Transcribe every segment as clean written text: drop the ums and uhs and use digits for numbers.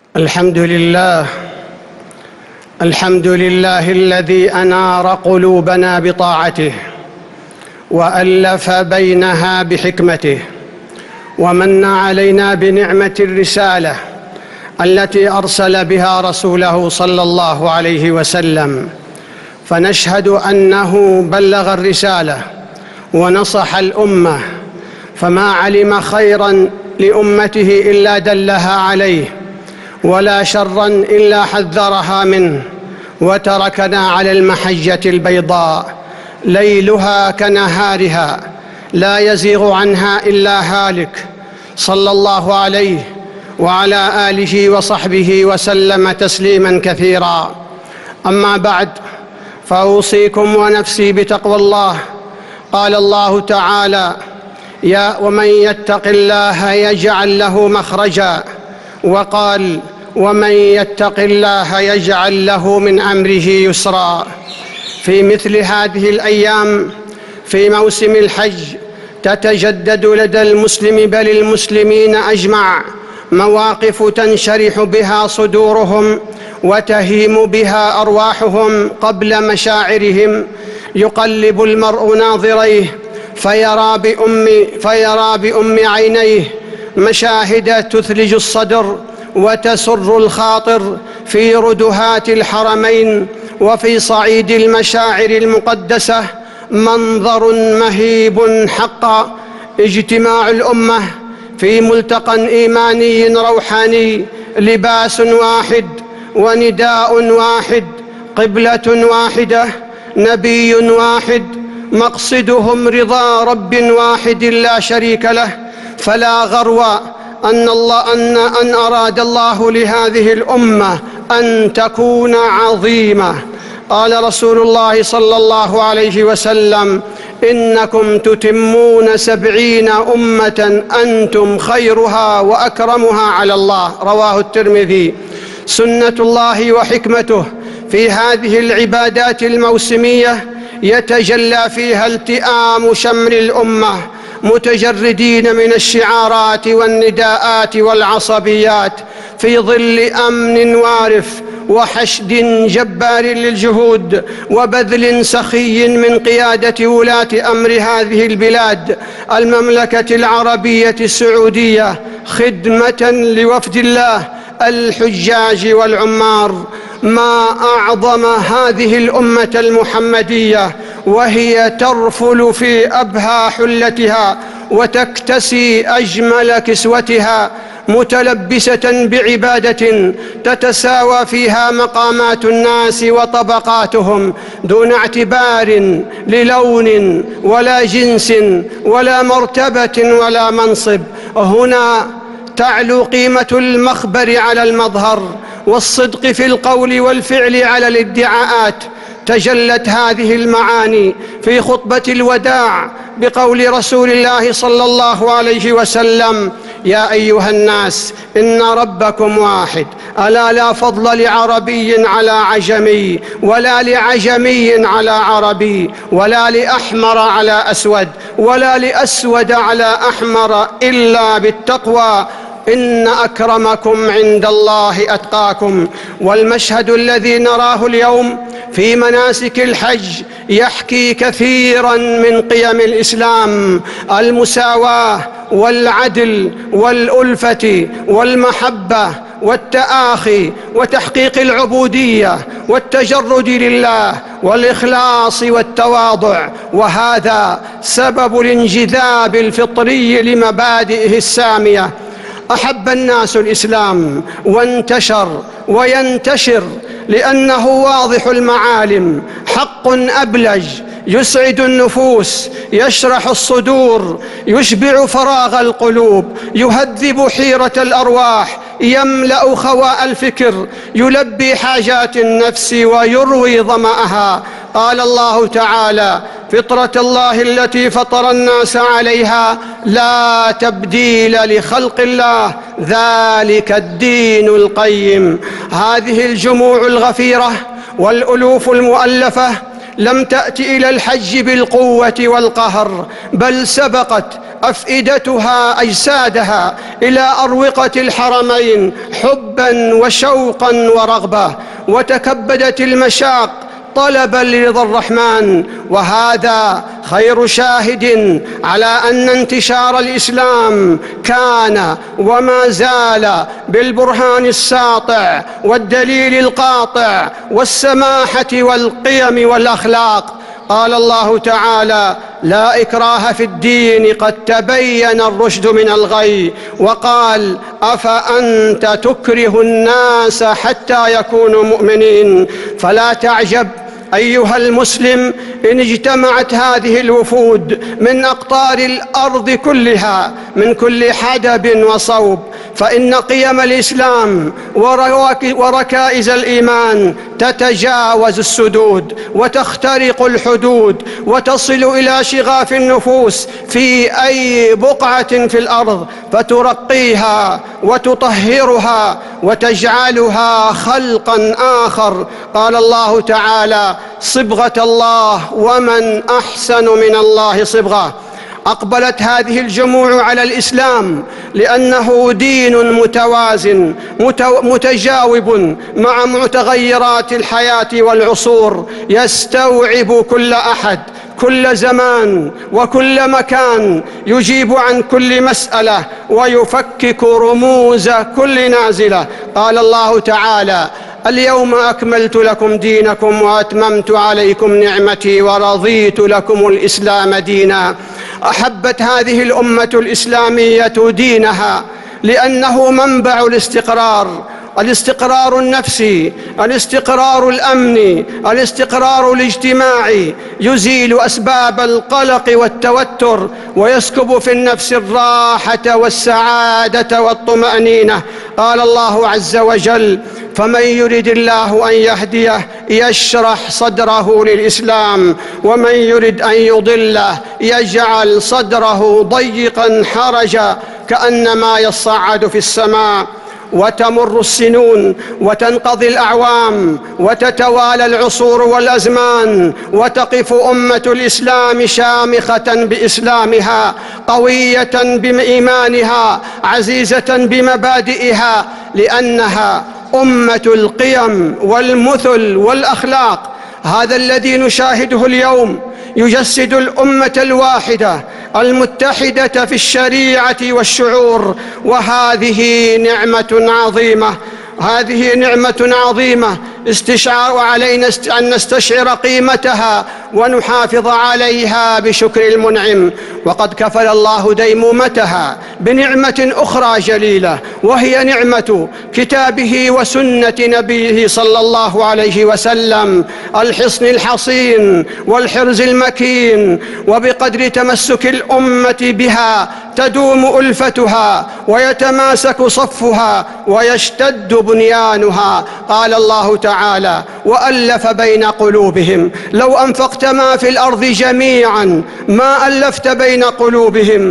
الحمد لله الذي أنار قلوبنا بطاعته وألف بينها بحكمته، ومن علينا بنعمة الرسالة التي أرسل بها رسوله صلى الله عليه وسلم، فنشهد أنه بلغ الرسالة ونصح الأمة، فما علم خيراً لأمته إلا دلها عليه، ولا شراً إلا حذرها منه، وتركنا على المحجة البيضاء ليلها كنهارها لا يزيغ عنها إلا هالك، صلى الله عليه وعلى آله وصحبه وسلم تسليماً كثيراً. أما بعد، فأوصيكم ونفسي بتقوى الله. قال الله تعالى: ومن يتق الله يجعل له مخرجا، وقال: ومن يتق الله يجعل له من أمره يسرا. في مثل هذه الأيام في موسم الحج تتجدد لدى المسلم بل المسلمين أجمع مواقف تنشرح بها صدورهم وتهيم بها أرواحهم قبل مشاعرهم. يقلب المرء ناظريه فيرى بأم عينيه مشاهد تثلج الصدر وتسر الخاطر في ردهات الحرمين وفي صعيد المشاعر المقدسة. منظر مهيب حقا، اجتماع الأمة في ملتقى إيماني روحاني، لباس واحد ونداء واحد، قبلة واحدة، نبي واحد، مقصدهم رضا رب واحد لا شريك له. فلا غرو أن أراد الله لهذه الأمة أن تكون عظيمة. قال رسول الله صلى الله عليه وسلم: إنكم تتمون 70 أمة أنتم خيرها وأكرمها على الله. رواه الترمذي. سنة الله وحكمته في هذه العبادات الموسمية يتجلى فيها التئام شمل الأمة، متجردين من الشعارات والنداءات والعصبيات، في ظل أمن وارف وحشد جبار للجهود وبذل سخي من قيادة ولاة أمر هذه البلاد المملكة العربية السعودية، خدمة لوفد الله الحجاج والعمار. ما أعظم هذه الأمة المحمدية وهي ترفل في أبهى حلتها وتكتسي أجمل كسوتها، متلبسة بعبادة تتساوى فيها مقامات الناس وطبقاتهم دون اعتبار للون ولا جنس ولا مرتبة ولا منصب. هنا تعلو قيمة المخبر على المظهر، والصدق في القول والفعل على الادعاءات. تجلت هذه المعاني في خطبة الوداع بقول رسول الله صلى الله عليه وسلم: يا أيها الناس إن ربكم واحد، ألا لا فضل لعربي على عجمي، ولا لعجمي على عربي، ولا لأحمر على أسود، ولا لأسود على أحمر، إلا بالتقوى، إن أكرمكم عند الله أتقاكم. والمشهد الذي نراه اليوم في مناسك الحج يحكي كثيراً من قيم الإسلام: المساواة والعدل والألفة والمحبة والتآخي وتحقيق العبودية والتجرد لله والإخلاص والتواضع. وهذا سبب الانجذاب الفطري لمبادئه السامية. أحب الناس الإسلام وانتشر وينتشر لأنه واضح المعالم، حق أبلج يسعد النفوس، يشرح الصدور، يشبع فراغ القلوب، يهذب حيرة الأرواح، يملأ خواء الفكر، يلبي حاجات النفس ويروي ظمأها. قال الله تعالى: فطرة الله التي فطر الناس عليها لا تبديل لخلق الله، ذلك الدين القيم. هذه الجموع الغفيرة والألوف المؤلفة لم تأتي إلى الحج بالقوة والقهر، بل سبقت أفئدتها أجسادها إلى أروقة الحرمين حبا وشوقا ورغبة، وتكبدت المشاق طلبا لرضا الرحمن. وهذا خير شاهد على أن انتشار الإسلام كان وما زال بالبرهان الساطع والدليل القاطع والسماحة والقيم والأخلاق. قال الله تعالى: لا إكراه في الدين قد تبين الرشد من الغي. وقال: أفأنت تكره الناس حتى يكونوا مؤمنين. فلا تعجب أيها المسلم إن اجتمعت هذه الوفود من أقطار الأرض كلها من كل حدب وصوب، فإن قيم الإسلام وركائز الإيمان تتجاوز السدود وتخترق الحدود وتصل إلى شغاف النفوس في أي بقعة في الأرض، فترقيها وتطهرها وتجعلها خلقا آخر. قال الله تعالى: صبغة الله ومن أحسن من الله صبغة. أقبلت هذه الجموع على الإسلام لأنه دين متوازن متجاوب مع متغيرات الحياة والعصور، يستوعب كل أحد، كل زمان وكل مكان، يجيب عن كل مسألة ويفكك رموز كل نازلة. قال الله تعالى: اليوم أكملت لكم دينكم وأتممت عليكم نعمتي ورضيت لكم الإسلام دينا. أحبت هذه الأمة الإسلامية دينها لأنه منبع الاستقرار النفسي، الاستقرار الأمني، الاستقرار الاجتماعي، يزيل أسباب القلق والتوتر ويسكب في النفس الراحة والسعادة والطمأنينة. قال الله عز وجل: فمن يرد الله أن يهديه يشرح صدره للإسلام، ومن يرد أن يضله يجعل صدره ضيقا حرجا كأنما يصعد في السماء. وتمر السنون وتنقضي الأعوام وتتوالى العصور والأزمان، وتقف أمة الإسلام شامخة بإسلامها، قوية بإيمانها، عزيزة بمبادئها، لأنها أمة القيم والمثل والأخلاق. هذا الذي نشاهده اليوم يجسد الأمة الواحدة المتحدة في الشريعة والشعور، وهذه نعمة عظيمة استشعار علينا أن نستشعر قيمتها ونحافظ عليها بشكر المنعم. وقد كفل الله ديمومتها بنعمة أخرى جليلة، وهي نعمة كتابه وسنة نبيه صلى الله عليه وسلم، الحصن الحصين والحرز المكين. وبقدر تمسك الأمة بها تدوم ألفتها ويتماسك صفها ويشتد بنيانها. قال الله تعالى: وألف بين قلوبهم لو أنفقت ما في الأرض جميعا ما ألفت بين قلوبهم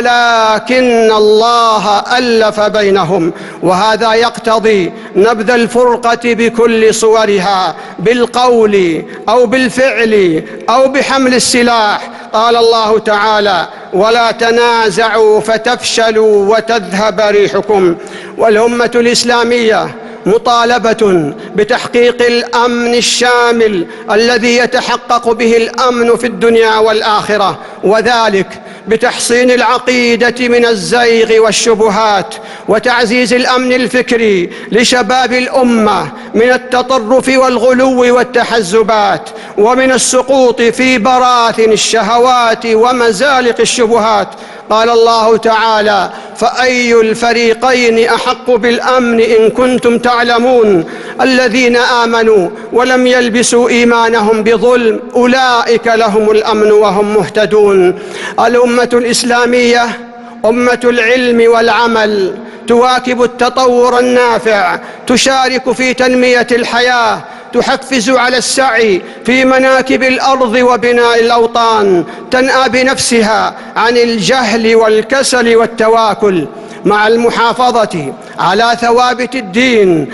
ولكن الله ألف بينهم. وهذا يقتضي نبذ الفرقة بكل صورها، بالقول أو بالفعل أو بحمل السلاح. قال الله تعالى: ولا تنازعوا فتفشلوا وتذهب ريحكم. والأمة الإسلامية مطالبة بتحقيق الأمن الشامل الذي يتحقق به الأمن في الدنيا والآخرة، وذلك بتحصين العقيدة من الزيغ والشبهات، وتعزيز الأمن الفكري لشباب الأمة من التطرف والغلو والتحزبات، ومن السقوط في براثن الشهوات ومزالق الشبهات. قال الله تعالى: فأي الفريقين أحق بالأمن إن كنتم تعلمون الذين آمنوا ولم يلبسوا إيمانهم بظلم أولئك لهم الأمن وهم مهتدون. الأمة الإسلامية أمة العلم والعمل، تواكب التطور النافع، تشارك في تنمية الحياة، تحفز على السعي في مناكب الأرض وبناء الأوطان، تنأى بنفسها عن الجهل والكسل والتواكل، مع المحافظة على ثوابت الدين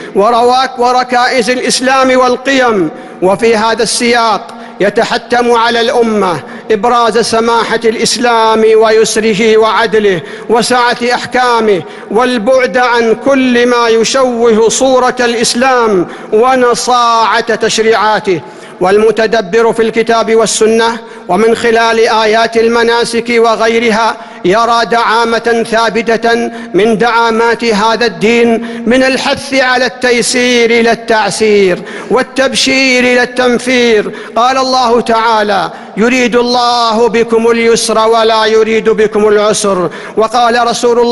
وركائز الإسلام والقيم. وفي هذا السياق يتحتم على الأمة إبراز سماحة الإسلام ويسره وعدله وسعة أحكامه، والبعد عن كل ما يشوه صورة الإسلام ونصاعة تشريعاته. والمتدبر في الكتاب والسنة ومن خلال آيات المناسك وغيرها يرى دعامة ثابتة من دعامات هذا الدين، من الحث على التيسير لا التعسير، والتبشير لا التنفير. قال الله تعالى: يريد الله بكم اليسر ولا يريد بكم العسر. وقال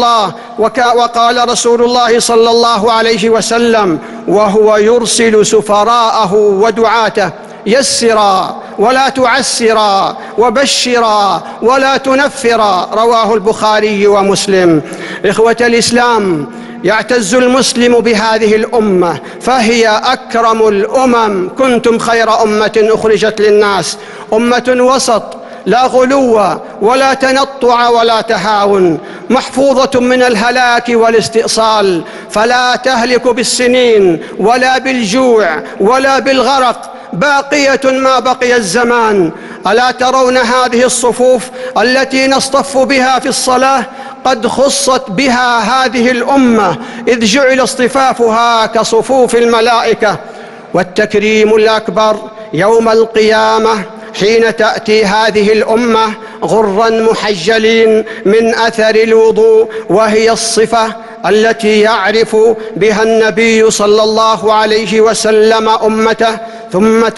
رسول الله صلى الله عليه وسلم وهو يرسل سفراءه ودعاته: يسرا ولا تعسرا، وبشرا ولا تنفرا. رواه البخاري ومسلم. إخوة الإسلام، يعتز المسلم بهذه الأمة، فهي أكرم الأمم. كنتم خير أمة أخرجت للناس، أمة وسط، لا غلو ولا تنطع ولا تهاون، محفوظة من الهلاك والاستئصال، فلا تهلك بالسنين ولا بالجوع ولا بالغرق، باقية ما بقي الزمان. ألا ترون هذه الصفوف التي نصطف بها في الصلاة؟ قد خصت بها هذه الأمة، إذ جعل اصطفافها كصفوف الملائكة. والتكريم الأكبر يوم القيامة حين تأتي هذه الأمة غراً محجلين من أثر الوضوء، وهي الصفة التي يعرف بها النبي صلى الله عليه وسلم أمته، ثم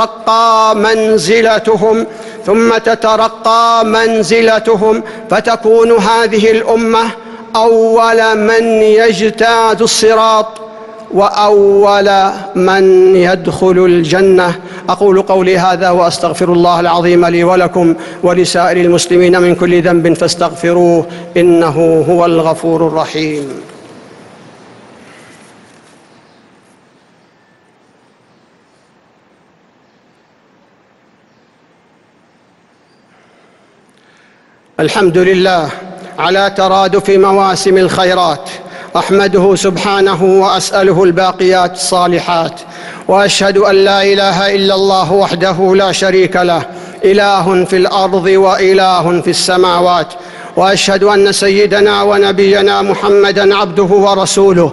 تترقى منزلتهم فتكون هذه الأمة أول من يجتاز الصراط وأول من يدخل الجنة. أقول قولي هذا وأستغفر الله العظيم لي ولكم ولسائر المسلمين من كل ذنب فاستغفروه، إنه هو الغفور الرحيم. الحمد لله على ترادف مواسم الخيرات، أحمده سبحانه وأسأله الباقيات الصالحات، وأشهد أن لا إله إلا الله وحده لا شريك له، إله في الأرض وإله في السماوات. وأشهد أن سيدنا ونبينا محمدًا عبده ورسوله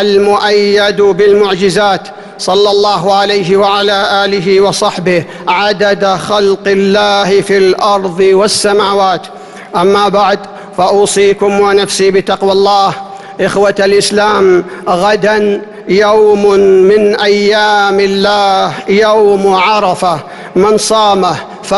المؤيد بالمعجزات، صلى الله عليه وعلى آله وصحبه عدد خلق الله في الأرض والسماوات. أما بعد، فأوصيكم ونفسي بتقوى الله. إخوة الإسلام، غداً يوم من أيام الله، يوم عرفة، من صامه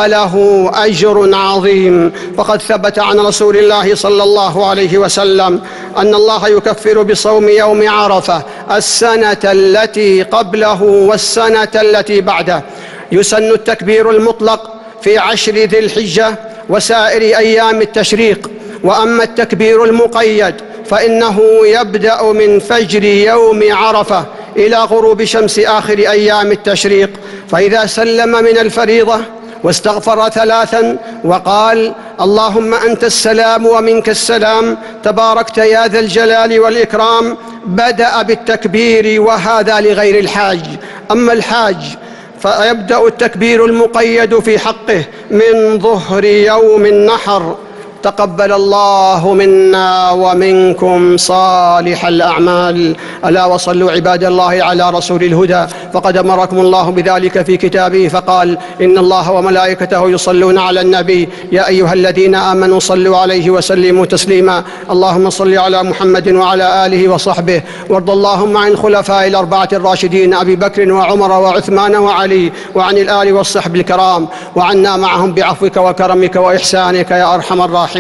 فله أجر عظيم. فقد ثبت عن رسول الله صلى الله عليه وسلم أن الله يكفر بصوم يوم عرفة السنة التي قبله والسنة التي بعده. يسن التكبير المطلق في 10 ذي الحجة وسائر أيام التشريق، وأما التكبير المقيد فإنه يبدأ من فجر يوم عرفة إلى غروب شمس آخر أيام التشريق. فإذا سلم من الفريضة واستغفر 3 وقال: اللهم أنت السلام ومنك السلام، تباركت يا ذا الجلال والإكرام، بدأ بالتكبير، وهذا لغير الحاج. أما الحاج فيبدأ التكبير المقيد في حقه من ظهر يوم النحر. تقبل الله منا ومنكم صالح الأعمال. ألا وصلوا عباد الله على رسول الهدى، فقد أمركم الله بذلك في كتابه فقال: إن الله وملائكته يصلون على النبي يا أيها الذين آمنوا صلوا عليه وسلموا تسليما. اللهم صل على محمد وعلى آله وصحبه، وارض اللهم عن الخلفاء الأربعة الراشدين أبي بكر وعمر وعثمان وعلي، وعن الآل والصحب الكرام، وعنا معهم بعفوك وكرمك وإحسانك يا أرحم الراحمين.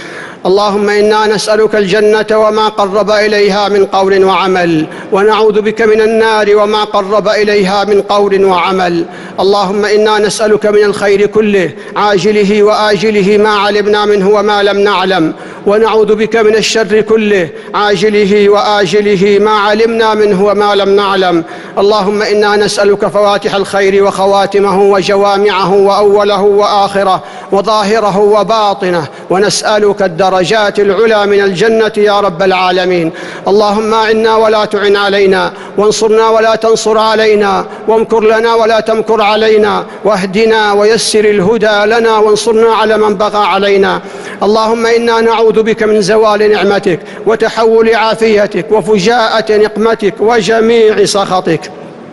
اللهم إنا نسألك الجنة وما قرب إليها من قول وعمل، ونعوذ بك من النار وما قرب إليها من قول وعمل. اللهم إنا نسألك من الخير كله عاجله وآجله ما علمنا منه وما لم نعلم، ونعوذ بك من الشر كله عاجله وآجله ما علمنا منه وما لم نعلم. اللهم إنا نسألك فواتح الخير وخواتمه وجوامعه وأوله وآخره وظاهره وباطنه، ونسألك الدرجات العلى من الجنة يا رب العالمين. اللهم أعنا ولا تعن علينا، وانصرنا ولا تنصر علينا، وامكر لنا ولا تمكر علينا، واهدنا ويسر الهدى لنا، وانصرنا على من بغى علينا. اللهم إنا نعوذ بك من زوال نعمتك وتحول عافيتك وفجاءة نقمتك وجميع سخطك.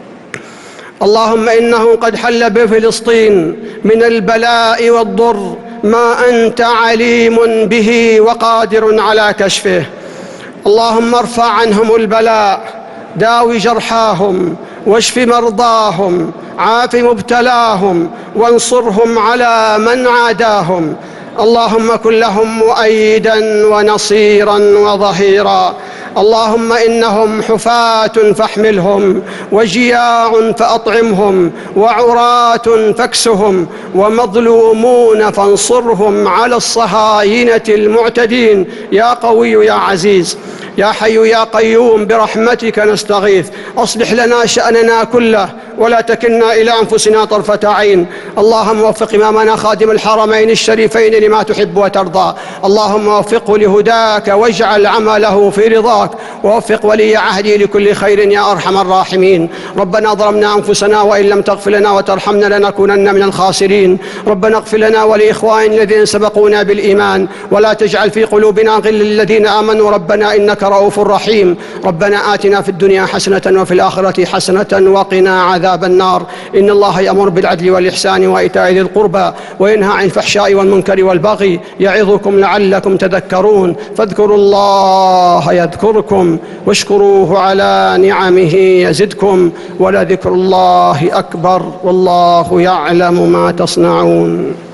اللهم إنه قد حل بفلسطين من البلاء والضر ما أنت عليم به وقادر على كشفه. اللهم ارفع عنهم البلاء، داوي جرحاهم، واشف مرضاهم، عاف مبتلاهم، وانصرهم على من عاداهم. اللهم كن لهم مؤيدا ونصيرا وظهيرا. اللهم إنهم حفاة فاحملهم، وجياع فأطعمهم، وعراة فاكسهم، ومظلومون فانصرهم على الصهاينة المعتدين يا قوي يا عزيز. يا حي يا قيوم برحمتك نستغيث، أصلح لنا شأننا كله ولا تكلنا إلى أنفسنا طرفة عين. اللهم وفق إمامنا خادم الحرمين الشريفين لما تحب وترضى. اللهم وفقه لهداك واجعل عمله في رضاك، ووفق ولي عهدي لكل خير يا أرحم الراحمين. ربنا ظلمنا أنفسنا وإن لم تغفر لنا وترحمنا لنكونن من الخاسرين. ربنا اغفر لنا ولإخواننا الذين سبقونا بالإيمان، ولا تجعل في قلوبنا غل للذين آمنوا ربنا إنك رؤوف رحيم. ربنا آتنا في الدنيا حسنة وفي الآخرة حسنة وقنا عذاب النار. إن الله يأمر بالعدل والإحسان وإيتاء ذي القربى وينهى عن الفحشاء والمنكر والبغي يعظكم لعلكم تذكرون. فاذكروا الله يذكركم واشكروه على نعمه يزدكم، ولذكر الله أكبر والله يعلم ما تصنعون.